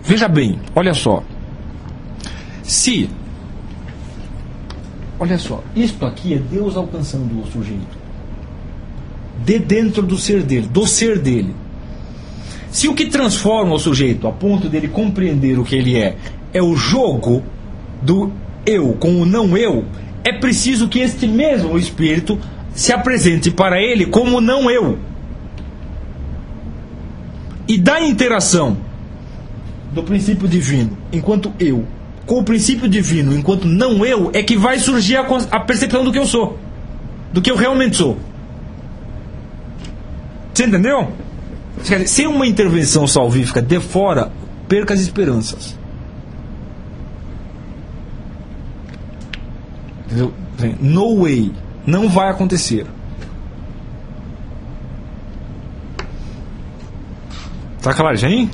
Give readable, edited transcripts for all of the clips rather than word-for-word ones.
Veja bem, olha só. Olha só, isto aqui é Deus alcançando o sujeito de dentro do ser dele. Se o que transforma o sujeito a ponto dele compreender o que ele é o jogo do eu com o não eu, é preciso que este mesmo espírito se apresente para ele como não eu. E da interação do princípio divino enquanto eu com o princípio divino enquanto não eu é que vai surgir a percepção do que eu sou, do que eu realmente sou. Você entendeu? Sem uma intervenção salvífica de fora, perca as esperanças. Entendeu? No way. Não vai acontecer. Tá claro, gente?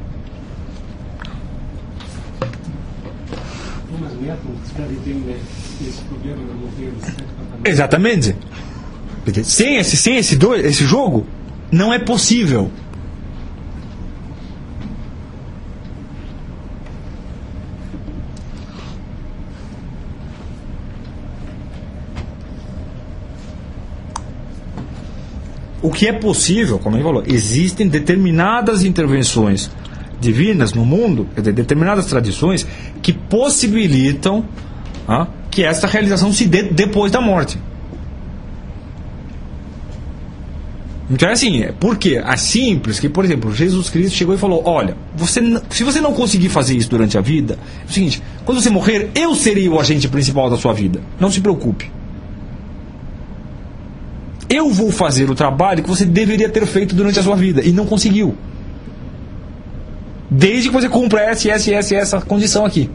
Mas métodos para entender esse problema não tem exatamente. Sem esse jogo, não é possível. O que é possível, como ele falou, existem determinadas intervenções divinas no mundo, determinadas tradições que possibilitam que essa realização se dê depois da morte. Então é assim, porque é simples que, por exemplo, Jesus Cristo chegou e falou: olha, se você não conseguir fazer isso durante a vida, é o seguinte, quando você morrer, eu serei o agente principal da sua vida, não se preocupe. Eu vou fazer o trabalho que você deveria ter feito durante a sua vida e não conseguiu, desde que você cumpra essa condição aqui,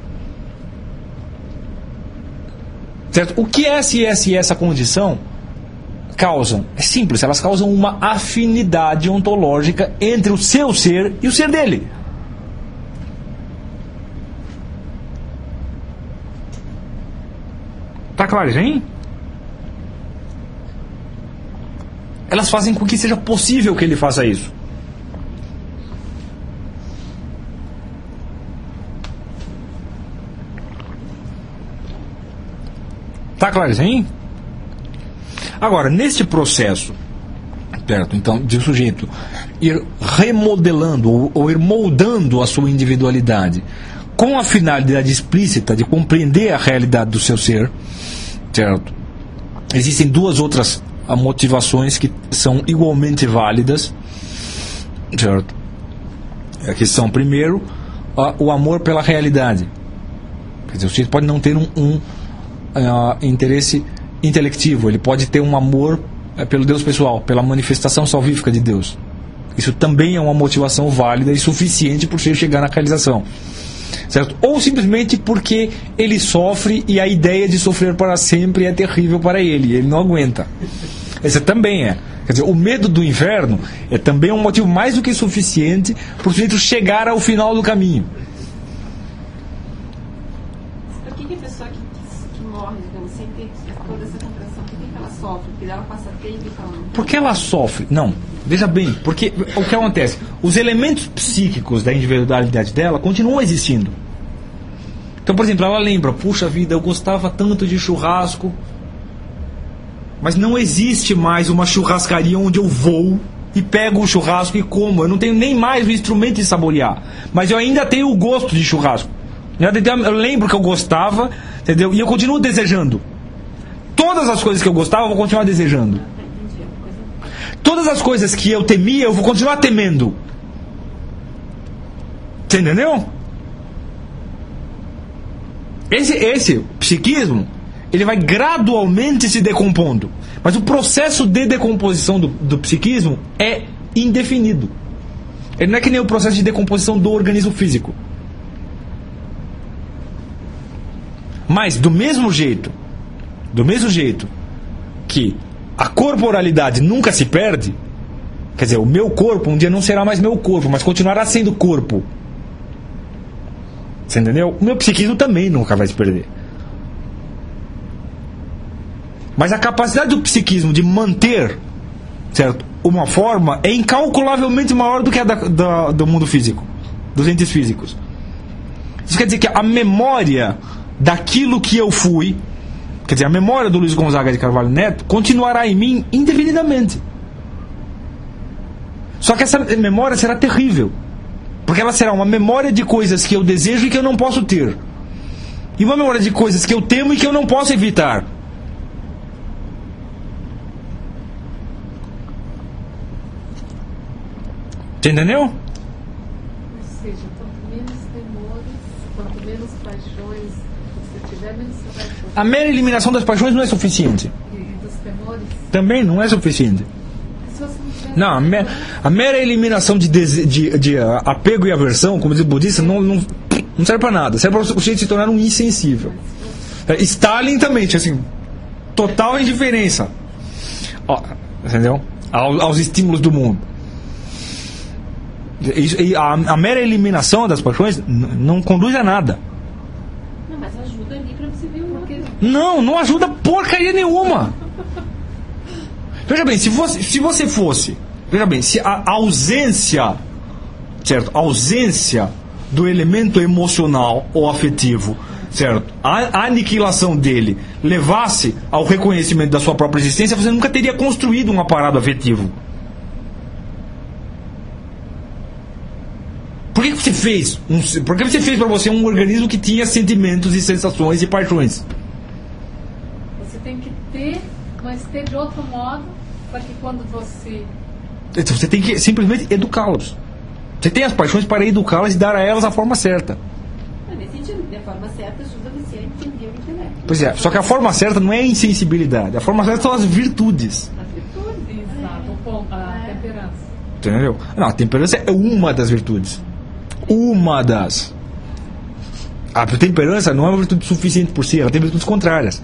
certo? O que essa condição causam? É simples, elas causam uma afinidade ontológica entre o seu ser e o ser dele. Tá claro, hein? Elas fazem com que seja possível que ele faça isso. Tá claro, hein? Agora, neste processo, certo? Então, de o sujeito ir remodelando ou ir moldando a sua individualidade com a finalidade explícita de compreender a realidade do seu ser, certo? Existem duas outras motivações que são igualmente válidas, certo? Que são, primeiro, o amor pela realidade. Quer dizer, o sujeito pode não ter um interesse intelectivo, ele pode ter um amor pelo Deus pessoal, pela manifestação salvífica de Deus. Isso também é uma motivação válida e suficiente para você chegar na realização, certo? Ou simplesmente porque ele sofre e a ideia de sofrer para sempre é terrível para ele não aguenta. Esse também é. Quer dizer, o medo do inferno é também um motivo mais do que suficiente para o sujeito chegar ao final do caminho. Por que a pessoa que morre, digamos, sem ter toda essa compreensão, por que ela sofre? Porque ela passa tempo e fala... Por que ela sofre? Não. Veja bem, porque o que acontece? Os elementos psíquicos da individualidade dela continuam existindo. Então, por exemplo, ela lembra: puxa vida, eu gostava tanto de churrasco, mas não existe mais uma churrascaria onde eu vou e pego o churrasco e como. Eu não tenho nem mais o instrumento de saborear, mas eu ainda tenho o gosto de churrasco. Eu lembro que eu gostava, entendeu? E eu continuo desejando. Todas as coisas que eu gostava, eu vou continuar desejando. Todas as coisas que eu temia, eu vou continuar temendo. Você entendeu? Esse psiquismo, ele vai gradualmente se decompondo. Mas o processo de decomposição do psiquismo é indefinido. Ele não é que nem o processo de decomposição do organismo físico. Mas do mesmo jeito que a corporalidade nunca se perde, quer dizer, o meu corpo um dia não será mais meu corpo, mas continuará sendo corpo. Você entendeu? O meu psiquismo também nunca vai se perder. Mas a capacidade do psiquismo de manter, certo, uma forma é incalculavelmente maior do que a do mundo físico. dos entes físicos. Isso quer dizer que a memória daquilo que eu fui, quer dizer, a memória do Luiz Gonzaga de Carvalho Neto continuará em mim indefinidamente. Só que essa memória será terrível, porque ela será uma memória de coisas que eu desejo e que eu não posso ter, e uma memória de coisas que eu temo e que eu não posso evitar. Você entendeu? Ou seja, quanto menos temores, quanto menos paixões você tiver, menos você vai sofrer. A mera eliminação das paixões não é suficiente. E dos temores, Também não é suficiente. se você não tiver... Não, a mera eliminação de apego e aversão, como diz o budista, não serve para nada. Serve para o sujeito se tornar um insensível. Stalin também tinha assim, total indiferença, entendeu? Aos estímulos do mundo. A mera eliminação das paixões não conduz a nada. Não, mas ajuda ali pra você ver o que. Não ajuda porcaria nenhuma. Veja bem, se você fosse, veja bem, se a ausência, certo? A ausência do elemento emocional ou afetivo, certo? A aniquilação dele levasse ao reconhecimento da sua própria existência, você nunca teria construído um aparato afetivo. Por que você fez? Por que você fez para você um organismo que tinha sentimentos e sensações e paixões? Você tem que ter, mas ter de outro modo, para que quando você... Então você tem que simplesmente educá-los. Você tem as paixões para educá-las e dar a elas a forma certa. Nesse sentido, a forma certa ajuda você a entender o intelecto. Pois é, só que a forma certa não é a insensibilidade. A forma certa são as virtudes. As virtudes. Exato, a temperança. Entendeu? Não, a temperança é uma das virtudes. Uma das. A temperança não é uma virtude suficiente por si, ela tem virtudes contrárias.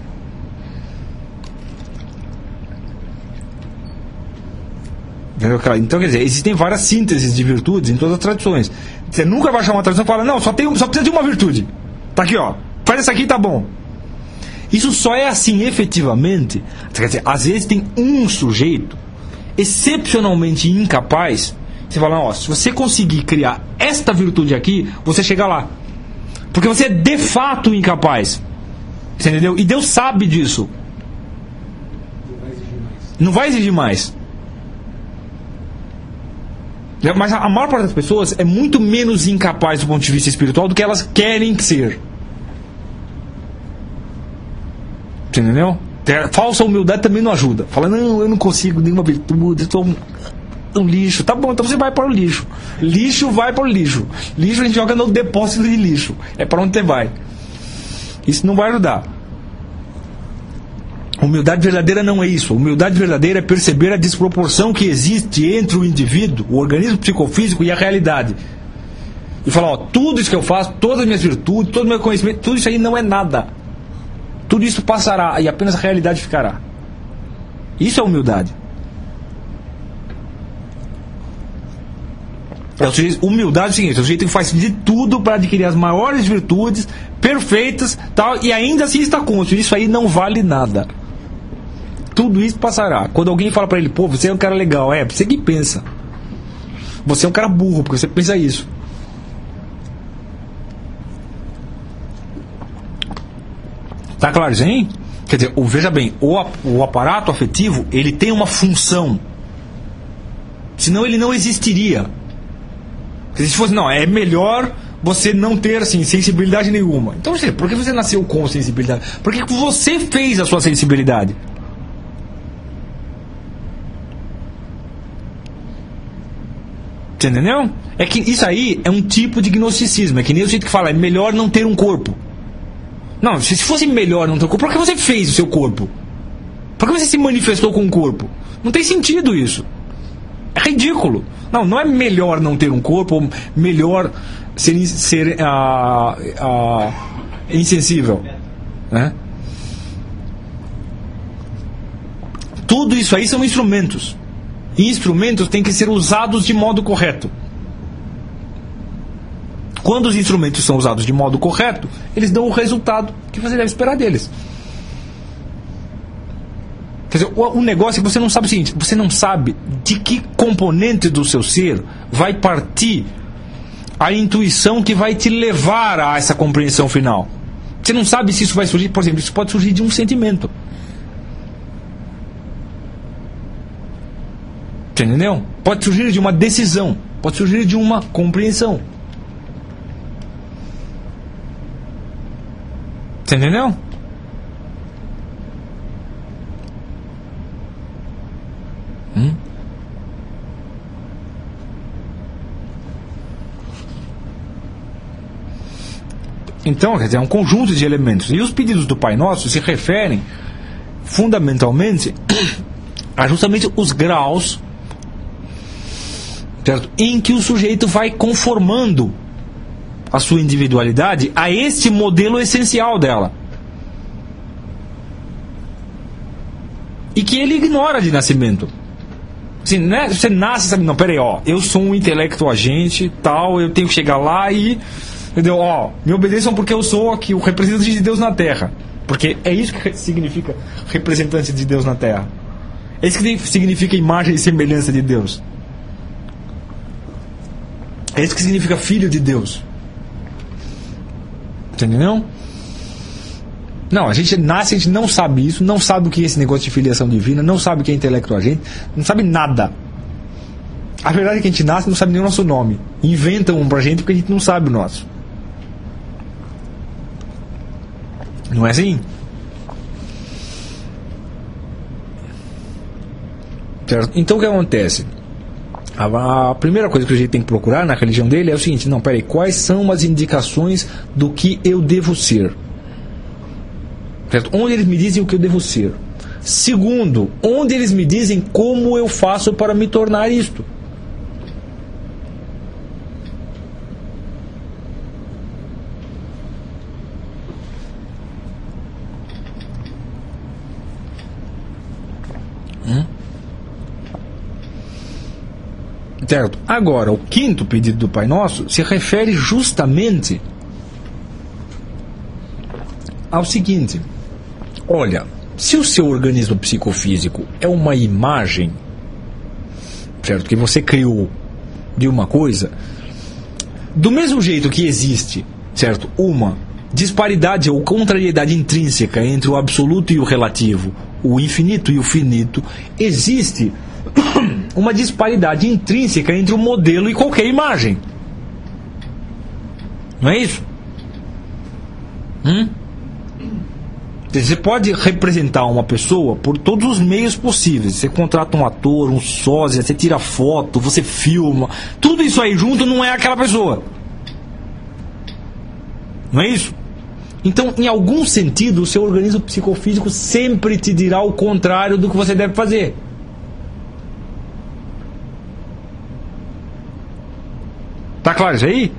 Entendeu? Então, quer dizer, existem várias sínteses de virtudes em todas as tradições. Você nunca vai achar uma tradição e falar, não, só precisa de uma virtude. Tá aqui, ó. Faz essa aqui e tá bom. Isso só é assim efetivamente. Quer dizer, às vezes tem um sujeito excepcionalmente incapaz. Você fala, ó, se você conseguir criar esta virtude aqui, você chega lá. Porque você é de fato incapaz. Você entendeu? E Deus sabe disso. Não vai exigir mais. Mas a maior parte das pessoas é muito menos incapaz do ponto de vista espiritual do que elas querem ser. Você entendeu? Falsa humildade também não ajuda. Fala, não, eu não consigo nenhuma virtude, eu sou um lixo. Tá bom, então você vai para o lixo. Lixo vai para o lixo. Lixo a gente joga no depósito de lixo. É para onde você vai. Isso não vai ajudar. Humildade verdadeira não é isso. Humildade verdadeira é perceber a desproporção que existe entre o indivíduo, o organismo psicofísico e a realidade. E falar, ó, tudo isso que eu faço, todas as minhas virtudes, todo o meu conhecimento, tudo isso aí não é nada. Tudo isso passará e apenas a realidade ficará. Isso é humildade. Humildade é o seguinte: o sujeito faz de tudo para adquirir as maiores virtudes perfeitas, tal, e ainda assim está cônscio. Isso aí não vale nada. Tudo isso passará. Quando alguém fala para ele, pô, você é um cara legal, você que pensa. Você é um cara burro, porque você pensa isso. Tá claro isso aí? Quer dizer, veja bem, o aparato afetivo, ele tem uma função. Senão ele não existiria. Se fosse, não, é melhor você não ter assim, sensibilidade nenhuma. Então, por que você nasceu com sensibilidade? Por que você fez a sua sensibilidade? Você entendeu? É que isso aí é um tipo de gnosticismo. É que nem o jeito que fala, é melhor não ter um corpo. Não, se fosse melhor não ter um corpo, por que você fez o seu corpo? Por que você se manifestou com um corpo? Não tem sentido isso. É ridículo. Não é melhor não ter um corpo, ou melhor ser insensível. Né? Tudo isso aí são instrumentos. E instrumentos têm que ser usados de modo correto. Quando os instrumentos são usados de modo correto, eles dão o resultado que você deve esperar deles. Quer dizer, o negócio é que você não sabe o seguinte: você não sabe de que componente do seu ser vai partir a intuição que vai te levar a essa compreensão final. Você não sabe se isso vai surgir, por exemplo, isso pode surgir de um sentimento. Você entendeu? Pode surgir de uma decisão, pode surgir de uma compreensão. Você entendeu? Então, quer dizer, é um conjunto de elementos. E os pedidos do Pai Nosso se referem fundamentalmente a justamente os graus, certo? Em que o sujeito vai conformando a sua individualidade a este modelo essencial dela. E que ele ignora de nascimento. Assim, né? Você nasce, sabe, não, peraí, ó, eu sou um intelecto agente, tal, eu tenho que chegar lá e... Entendeu? Ó, me obedeçam porque eu sou aqui o representante de Deus na Terra. Porque é isso que significa representante de Deus na Terra. É isso que significa imagem e semelhança de Deus. É isso que significa filho de Deus. Entendeu? Não, a gente nasce, a gente não sabe isso, não sabe o que é esse negócio de filiação divina, não sabe o que é intelecto agente, não sabe nada. A verdade é que a gente nasce e não sabe nem o nosso nome. Inventam um pra gente porque a gente não sabe o nosso. Não é assim? Certo? Então o que acontece? A primeira coisa que o sujeito tem que procurar na religião dele é o seguinte: não, peraí, quais são as indicações do que eu devo ser? Certo? Onde eles me dizem o que eu devo ser? Segundo, onde eles me dizem como eu faço para me tornar isto? Certo? Agora, o quinto pedido do Pai Nosso se refere justamente ao seguinte: olha, se o seu organismo psicofísico é uma imagem, certo, que você criou de uma coisa, do mesmo jeito que existe, certo, uma disparidade ou contrariedade intrínseca entre o absoluto e o relativo, o infinito e o finito, existe uma disparidade intrínseca entre o modelo e qualquer imagem. Não é isso? Você pode representar uma pessoa por todos os meios possíveis. Você contrata um ator, um sósia, você tira foto, você filma. Tudo isso aí junto não é aquela pessoa. Não é isso? Então, em algum sentido, o seu organismo psicofísico sempre te dirá o contrário do que você deve fazer. Tá claro isso aí?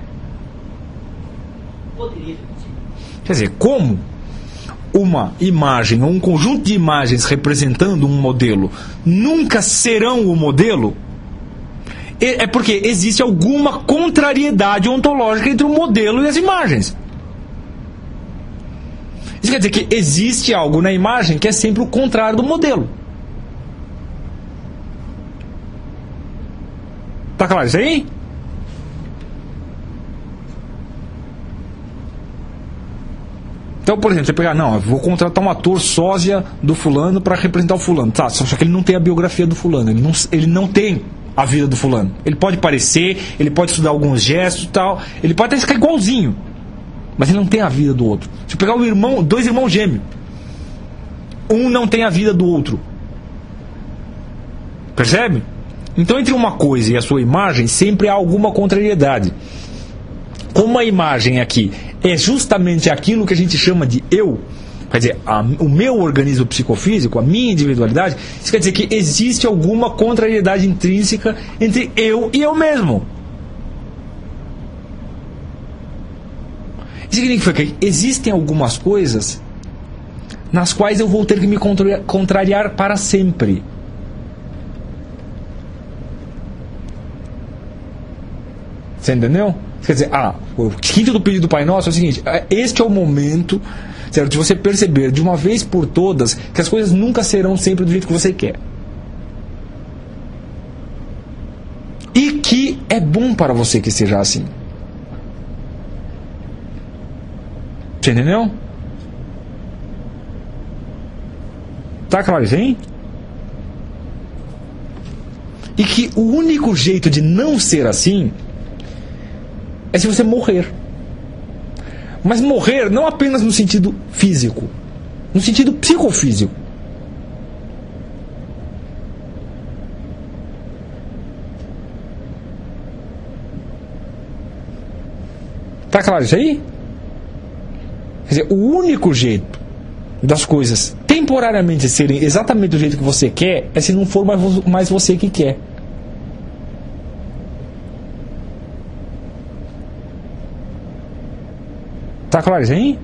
Quer dizer, como uma imagem ou um conjunto de imagens representando um modelo nunca serão o modelo, é porque existe alguma contrariedade ontológica entre o modelo e as imagens. Isso quer dizer que existe algo na imagem que é sempre o contrário do modelo. Tá claro isso aí? Então, por exemplo, você pegar, não, eu vou contratar um ator sósia do fulano para representar o fulano. Tá, só que ele não tem a biografia do fulano, ele não tem a vida do fulano. Ele pode parecer, ele pode estudar alguns gestos e tal, ele pode até ficar igualzinho, mas ele não tem a vida do outro. Se eu pegar dois irmãos gêmeos, um não tem a vida do outro. Percebe? Então, entre uma coisa e a sua imagem, sempre há alguma contrariedade. Como a imagem aqui é justamente aquilo que a gente chama de eu, quer dizer, o meu organismo psicofísico, a minha individualidade, isso quer dizer que existe alguma contrariedade intrínseca entre eu e eu mesmo. Isso significa que existem algumas coisas nas quais eu vou ter que me contrariar para sempre. Você entendeu? Quer dizer, o quinto do pedido do Pai Nosso é o seguinte: este é o momento, certo, de você perceber de uma vez por todas que as coisas nunca serão sempre do jeito que você quer. E que é bom para você que seja assim. Você entendeu? Tá claro isso aí? E que o único jeito de não ser assim é se você morrer. Mas morrer não apenas no sentido físico, no sentido psicofísico. Tá claro isso aí? Quer dizer, o único jeito das coisas temporariamente serem exatamente do jeito que você quer é se não for mais você que quer. Tá claro isso aí?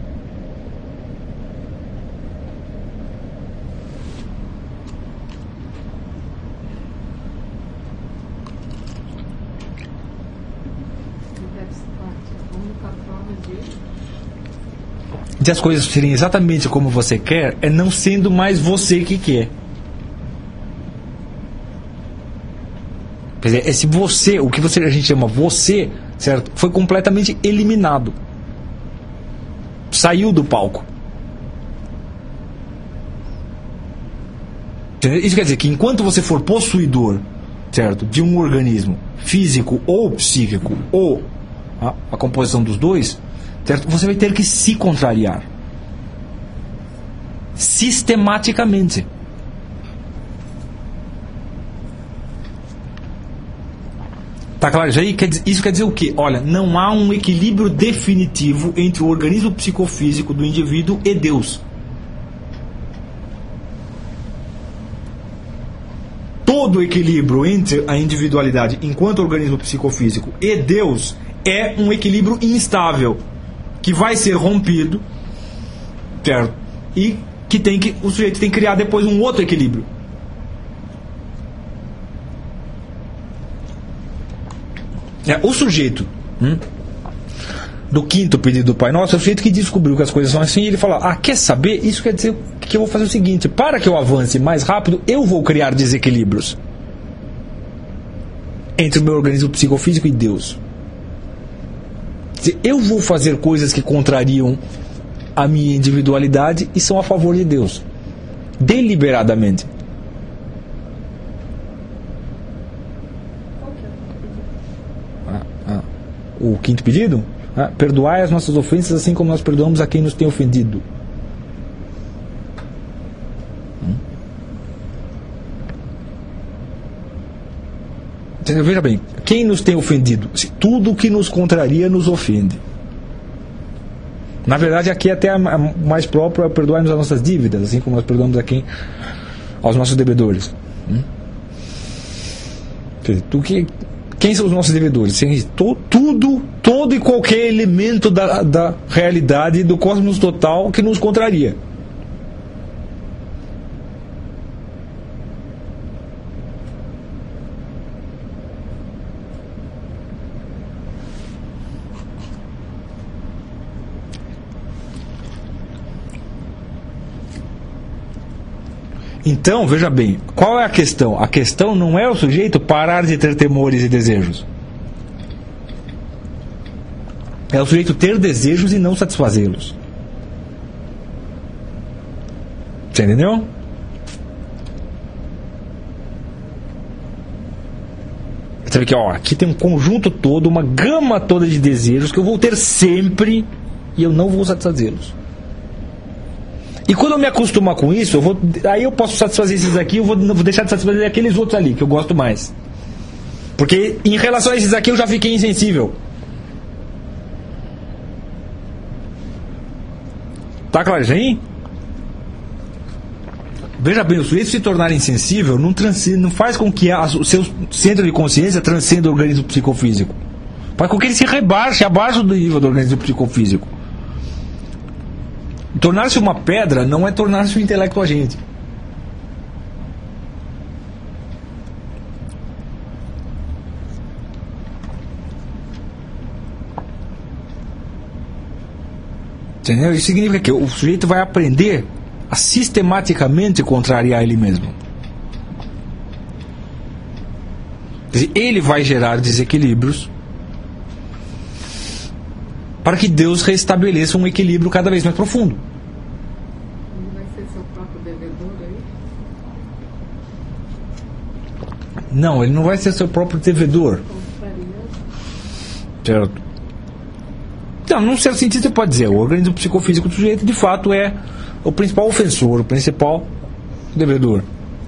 De as coisas serem exatamente como você quer é não sendo mais você que quer. Quer dizer, esse você, o que a gente chama você, certo? Foi completamente eliminado. Saiu do palco. Isso quer dizer que enquanto você for possuidor, certo, de um organismo físico ou psíquico, ou a composição dos dois, certo, você vai ter que se contrariar sistematicamente. Tá claro isso aí? Isso quer dizer o quê? Olha, não há um equilíbrio definitivo entre o organismo psicofísico do indivíduo e Deus. Todo equilíbrio entre a individualidade enquanto organismo psicofísico e Deus é um equilíbrio instável, que vai ser rompido, certo? E que o sujeito tem que criar depois um outro equilíbrio. O sujeito do quinto pedido do Pai Nosso é o sujeito que descobriu que as coisas são assim, e ele fala: quer saber? Isso quer dizer que eu vou fazer o seguinte: para que eu avance mais rápido, eu vou criar desequilíbrios entre o meu organismo psicofísico e Deus. Quer dizer, eu vou fazer coisas que contrariam a minha individualidade e são a favor de Deus, deliberadamente. O quinto pedido? Perdoai as nossas ofensas assim como nós perdoamos a quem nos tem ofendido. Entendeu? Veja bem, quem nos tem ofendido? Tudo que nos contraria nos ofende. Na verdade, aqui até mais próprio é perdoar-nos as nossas dívidas, assim como nós perdoamos aos nossos devedores. Quem são os nossos devedores? Todo e qualquer elemento da realidade, do cosmos total que nos contraria. Então, veja bem, qual é a questão? A questão não é o sujeito parar de ter temores e desejos. É o sujeito ter desejos e não satisfazê-los. Você entendeu? Você vê que aqui tem um conjunto todo, uma gama toda de desejos que eu vou ter sempre e eu não vou satisfazê-los. E quando eu me acostumar com isso, aí eu posso satisfazer esses aqui, eu vou deixar de satisfazer aqueles outros ali, que eu gosto mais. Porque em relação a esses aqui eu já fiquei insensível. Tá claro isso aí? Veja bem, o sujeito se tornar insensível não faz com que o seu centro de consciência transcenda o organismo psicofísico. Faz com que ele se rebaixe abaixo do nível do organismo psicofísico. Tornar-se uma pedra não é tornar-se um intelecto agente. Entendeu? Isso significa que o sujeito vai aprender a sistematicamente contrariar ele mesmo. Quer dizer, ele vai gerar desequilíbrios para que Deus restabeleça um equilíbrio cada vez mais profundo. Ele vai ser seu próprio devedor aí? Não, ele não vai ser seu próprio devedor. Certo? Então, num certo sentido, você pode dizer, o organismo psicofísico do sujeito, de fato, é o principal ofensor, o principal devedor.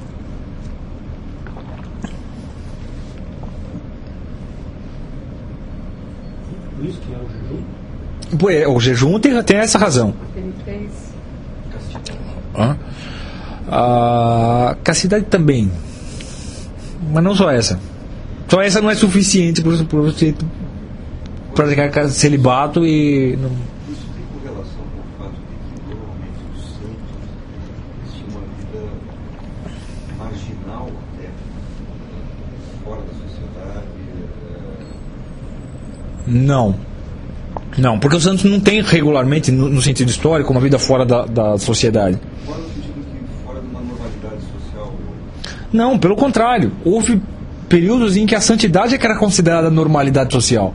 Por isso que é o jejum? O jejum tem essa razão. Penitência. A castidade também. Mas não só essa. Só essa não é suficiente para o sujeito praticar celibato e... Isso tem correlação com o fato de que normalmente os santos tinham uma vida marginal até, fora da sociedade. Não, porque os santos não têm regularmente, no sentido histórico, uma vida fora da sociedade. Fora no sentido que fora de uma normalidade social. Não, pelo contrário. Houve períodos em que a santidade é que era considerada normalidade social.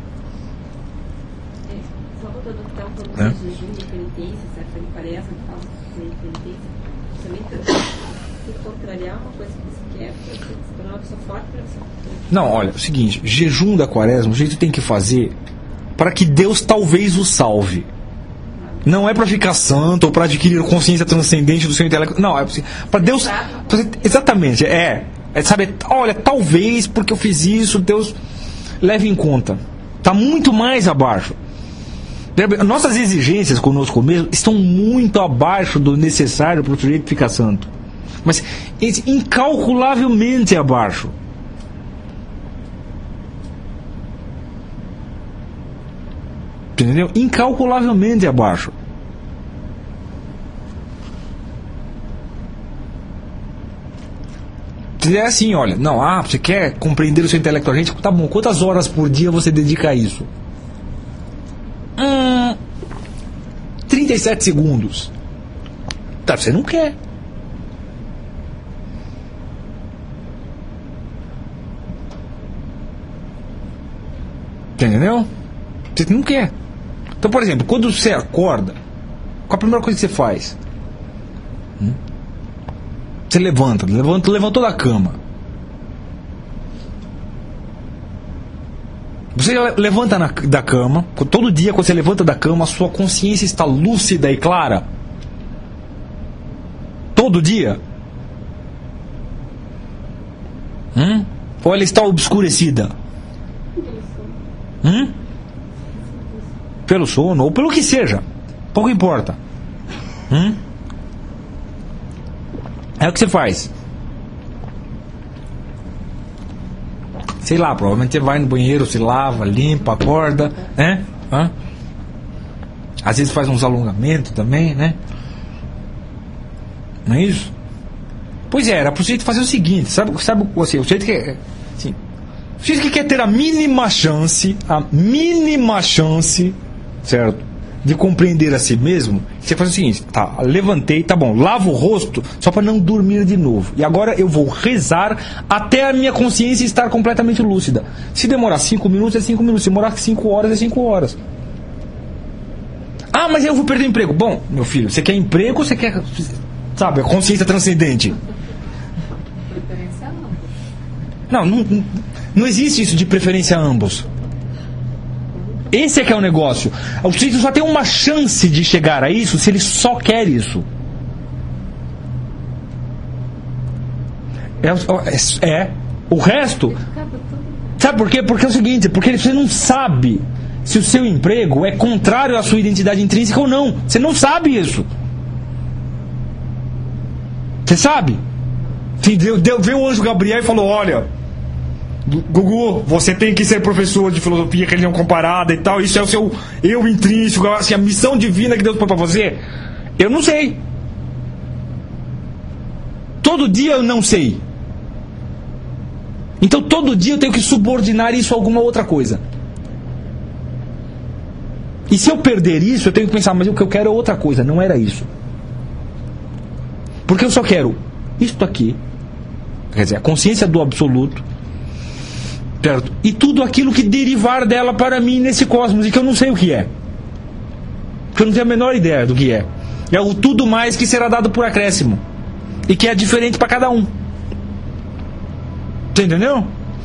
Só voltando até um pouco É. de jejum e penitência, certo? Ele parece que fala de penitência. Também se contrariar uma coisa que você quer, para se tornar uma pessoa forte para você. Não, olha, é o seguinte, jejum da quaresma, o jeito tem que fazer para que Deus talvez o salve. Não é para ficar santo ou para adquirir consciência transcendente do seu intelecto. Não, é para Deus... Exatamente, sabe, olha, talvez porque eu fiz isso, Deus leve em conta. Está muito mais abaixo. Nossas exigências conosco mesmo estão muito abaixo do necessário para o sujeito ficar santo. Mas incalculavelmente abaixo. Entendeu? Incalculavelmente abaixo. É assim, olha, não, você quer compreender o seu intelecto, gente, tá bom, quantas horas por dia você dedica a isso? 37 segundos. Tá, você não quer. Entendeu? Você não quer. Então, por exemplo, quando você acorda, qual a primeira coisa que você faz? Você levantou da cama. Você levanta da cama, todo dia quando você levanta da cama, a sua consciência está lúcida e clara? Todo dia? Ou ela está obscurecida? Pelo sono, ou pelo que seja. Pouco importa. É o que você faz. Sei lá, provavelmente você vai no banheiro, se lava, limpa, acorda, né? Às vezes faz uns alongamentos também, né? Não é isso? Pois era pro sujeito fazer o seguinte, sabe o sujeito que assim, o sujeito que quer ter a mínima chance, certo? De compreender a si mesmo, você faz o seguinte, tá, levantei, tá bom, lavo o rosto só para não dormir de novo. E agora eu vou rezar até a minha consciência estar completamente lúcida. Se demorar 5 minutos, é 5 minutos. Se demorar 5 horas, é 5 horas. Mas eu vou perder o emprego. Bom, meu filho, você quer emprego ou você quer, sabe, a consciência transcendente? Preferência não. Não existe isso de preferência a ambos. Esse é que é o negócio. O sujeito só tem uma chance de chegar a isso se ele só quer isso. O resto. Sabe por quê? Porque é o seguinte, porque você não sabe se o seu emprego é contrário à sua identidade intrínseca ou não. Você não sabe isso. Você sabe? Veio o anjo Gabriel e falou, olha, Gugu, você tem que ser professor de filosofia, religião comparada e tal. Isso é o seu eu intrínseco, assim, a missão divina que Deus põe pra você. Eu não sei. Todo dia eu não sei. Então todo dia eu tenho que subordinar isso a alguma outra coisa. E se eu perder isso, eu tenho que pensar, mas o que eu quero é outra coisa, não era isso. Porque eu só quero isto aqui. Quer dizer, a consciência do absoluto. certo? E tudo aquilo que derivar dela para mim nesse cosmos, e que eu não sei o que é. Que eu não tenho a menor ideia do que é. É o tudo mais que será dado por acréscimo. E que é diferente para cada um. Você entendeu?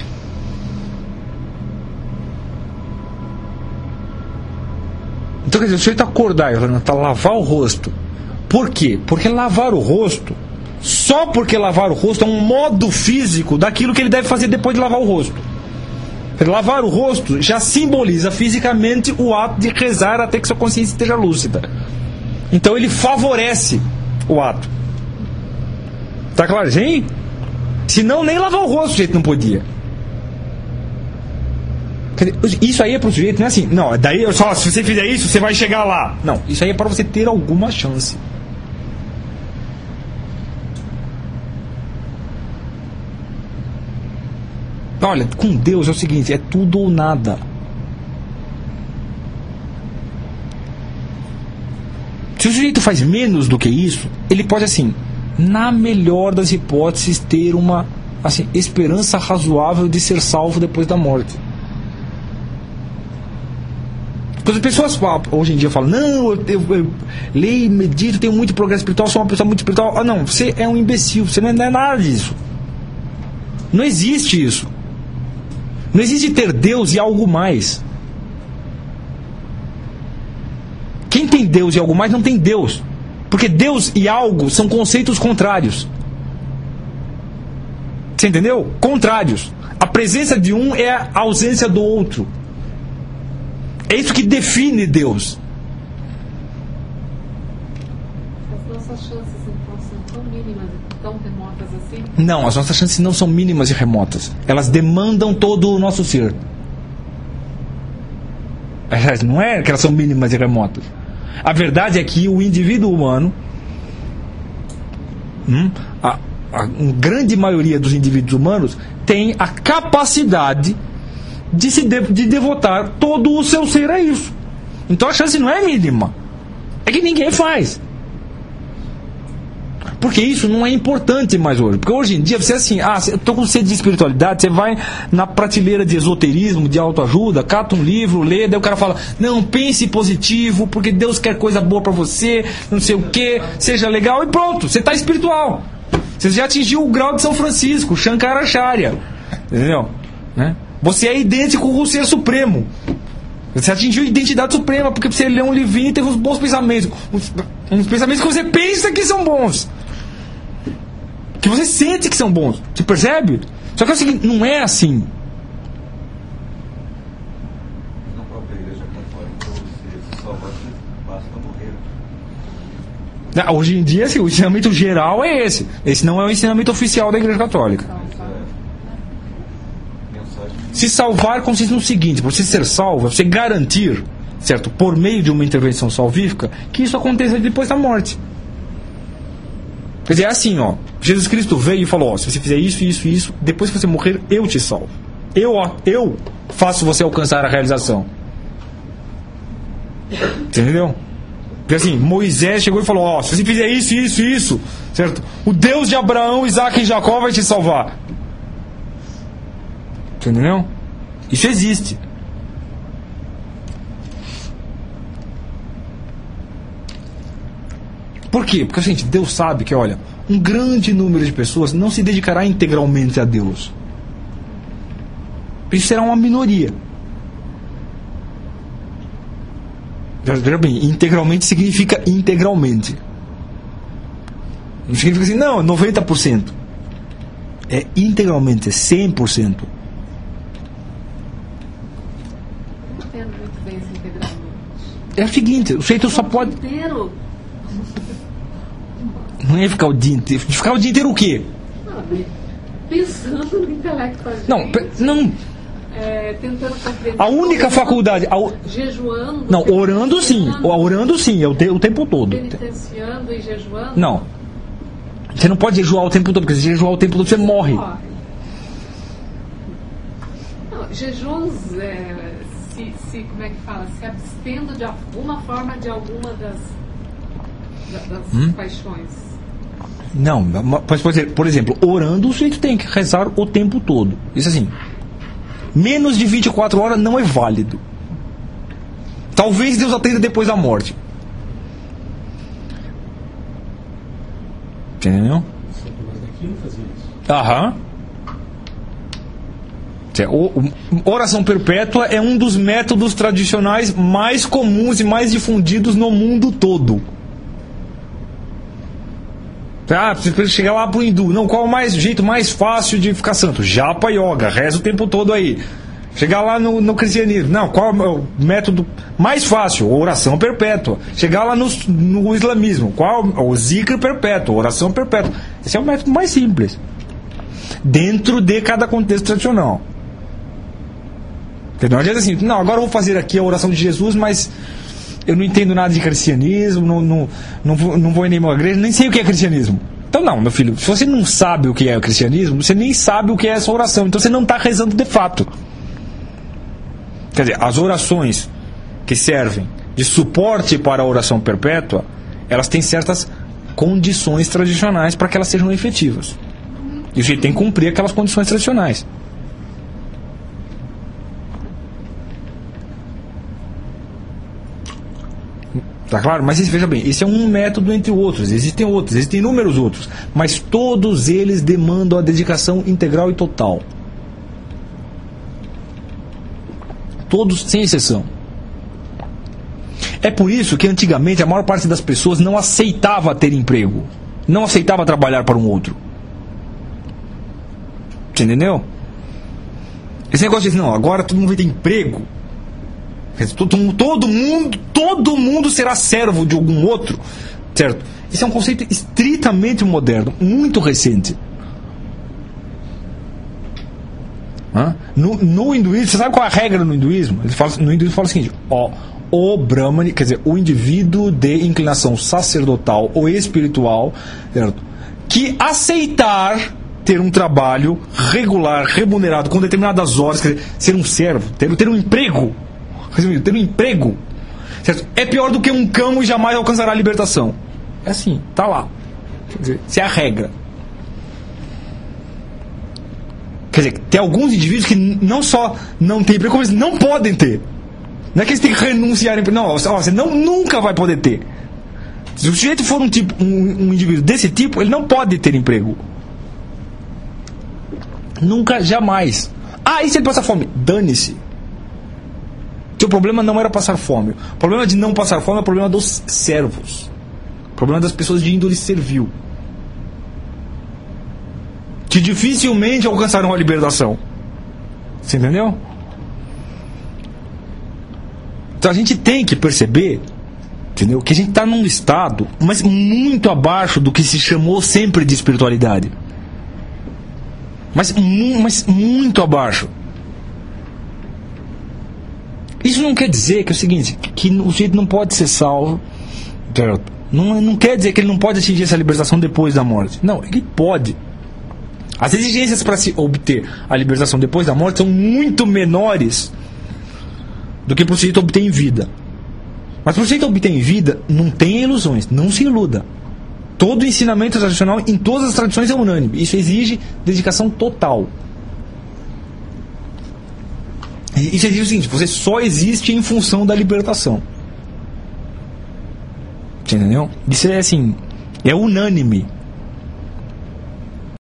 Então, quer dizer, o sujeito acordar e lavar o rosto. Por quê? Porque lavar o rosto, só porque lavar o rosto é um modo físico daquilo que ele deve fazer depois de lavar o rosto. Lavar o rosto já simboliza fisicamente o ato de rezar até que sua consciência esteja lúcida. Então ele favorece o ato. Tá claro, gente? Senão nem lavar o rosto o sujeito não podia. Isso aí é para o sujeito, não é assim. Não, daí só se você fizer isso, você vai chegar lá. Não, isso aí é para você ter alguma chance. Olha, com Deus é o seguinte, é tudo ou nada. Se o sujeito faz menos do que isso, ele pode, assim, na melhor das hipóteses, ter uma, assim, esperança razoável de ser salvo depois da morte. Quando as pessoas hoje em dia falam, não, eu leio, medito, tenho muito progresso espiritual, sou uma pessoa muito espiritual. Ah, não, você é um imbecil, você não é nada disso. Não existe isso. Não existe ter Deus e algo mais. Quem tem Deus e algo mais não tem Deus. Porque Deus e algo são conceitos contrários. Você entendeu? Contrários. A presença de um é a ausência do outro. É isso que define Deus. As nossas chances então são tão mínimas e tão remotas assim? Não, as nossas chances não são mínimas e remotas. Elas demandam todo o nosso ser. Não é que elas são mínimas e remotas. A verdade é que o indivíduo humano, a grande maioria dos indivíduos humanos, tem a capacidade de devotar todo o seu ser a isso. Então a chance não é mínima. É que ninguém faz. Porque isso não é importante mais hoje. Porque hoje em dia você é assim, eu estou com sede de espiritualidade, você vai na prateleira de esoterismo, de autoajuda, cata um livro, lê, daí o cara fala, não, pense positivo, porque Deus quer coisa boa para você, não sei o que, seja legal, e pronto, você está espiritual. Você já atingiu o grau de São Francisco, Shankaracharya. Entendeu? Né? Você é idêntico com o Ser Supremo. Você atingiu a identidade suprema, porque você lê um livrinho e teve uns bons pensamentos. Uns pensamentos que você pensa que são bons. Que você sente que são bons. Você percebe? Só que é o seguinte, não é assim. Na própria Igreja Católica, você só basta morrer. Hoje em dia, assim, o ensinamento geral é esse. Esse não é o ensinamento oficial da Igreja Católica. Se salvar consiste no seguinte: para você ser salvo, você garantir, certo, por meio de uma intervenção salvífica, que isso aconteça depois da morte. Quer dizer, é assim, Jesus Cristo veio e falou, se você fizer isso, isso e isso, depois que você morrer, eu te salvo. Eu faço você alcançar a realização. Entendeu? Porque assim, Moisés chegou e falou, se você fizer isso, isso e isso, certo? O Deus de Abraão, Isaac e Jacó vai te salvar. Entendeu? Isso existe. Por quê? Porque, gente, Deus sabe que, olha, um grande número de pessoas não se dedicará integralmente a Deus. Isso será uma minoria. Veja bem, integralmente significa integralmente. Não significa assim, não, 90%. É integralmente, é 100%. É o seguinte, o sujeito só pode... Inteiro. Não é ficar o dia inteiro. Ficar o dia inteiro o quê? Pensando no intelecto. Não. Tentando compreender. A única faculdade... Jejuando. Não, orando sim. Orando sim, é o tempo todo. Penitenciando e jejuando. Não. Você não pode jejuar o tempo todo, porque se jejuar o tempo todo você morre. Não, jejuns... como é que fala? Se abstendo de alguma forma de alguma das paixões. Não, mas por exemplo, orando o sujeito tem que rezar o tempo todo. Isso assim. Menos de 24 horas não é válido. Talvez Deus atenda depois da morte. Entendeu? Mas daqui não fazia isso. Aham. Oração perpétua é um dos métodos tradicionais mais comuns e mais difundidos no mundo todo. Você chegar lá pro hindu, não, qual é o jeito mais fácil de ficar santo? Japa Yoga, reza o tempo todo aí. Chegar lá no cristianismo, não, qual é o método mais fácil? Oração perpétua. Chegar lá no islamismo, qual é o zikr perpétuo, oração perpétua. Esse é o método mais simples, dentro de cada contexto tradicional. Não adianta assim, não, agora eu vou fazer aqui a oração de Jesus, mas eu não entendo nada de cristianismo, não vou em nenhuma igreja, nem sei o que é cristianismo. Então não, meu filho, se você não sabe o que é o cristianismo, você nem sabe o que é essa oração, então você não está rezando de fato. Quer dizer, as orações que servem de suporte para a oração perpétua, elas têm certas condições tradicionais para que elas sejam efetivas. E o sujeito tem que cumprir aquelas condições tradicionais. Tá claro? Mas veja bem, esse é um método entre outros. Existem outros, existem inúmeros outros. Mas todos eles demandam a dedicação integral e total. Todos, sem exceção. É por isso que antigamente a maior parte das pessoas não aceitava ter emprego. Não aceitava trabalhar para um outro. Você entendeu? Esse negócio de não, agora todo mundo vai ter emprego. Todo mundo será servo de algum outro, certo? Esse é um conceito estritamente moderno, muito recente. No hinduísmo, você sabe qual é a regra no hinduísmo? No hinduísmo fala o seguinte: o Brahmani, quer dizer, o indivíduo de inclinação sacerdotal ou espiritual, certo? Que aceitar ter um trabalho regular, remunerado, com determinadas horas, quer dizer, ser um servo, ter um emprego. Resumindo, ter um emprego, certo? É pior do que um cão e jamais alcançará a libertação. É assim, tá lá. Quer dizer, isso é a regra. Quer dizer, tem alguns indivíduos que não só não têm emprego, como eles não podem ter. Não é que eles têm que renunciar a emprego. Não, você nunca vai poder ter. Se o sujeito for um indivíduo desse tipo, ele não pode ter emprego. Nunca, jamais. E se ele passar fome? Dane-se. O problema não era passar fome. O problema de não passar fome é o problema dos servos. O problema das pessoas de índole servil, que dificilmente alcançaram a libertação. Você entendeu? Então a gente tem que perceber, entendeu, que a gente está num estado, mas muito abaixo do que se chamou sempre de espiritualidade. Mas muito abaixo. Isso não quer dizer que é o seguinte, que o sujeito não pode ser salvo, certo? Não quer dizer que ele não pode atingir essa libertação depois da morte. Não, ele pode. As exigências para se obter a libertação depois da morte são muito menores do que para o sujeito obter em vida. Mas para o sujeito obter em vida, não tem ilusões, não se iluda. Todo o ensinamento tradicional em todas as tradições é unânime. Isso exige dedicação total. Isso exige o seguinte: você só existe em função da libertação. Você entendeu? Isso é assim, é unânime.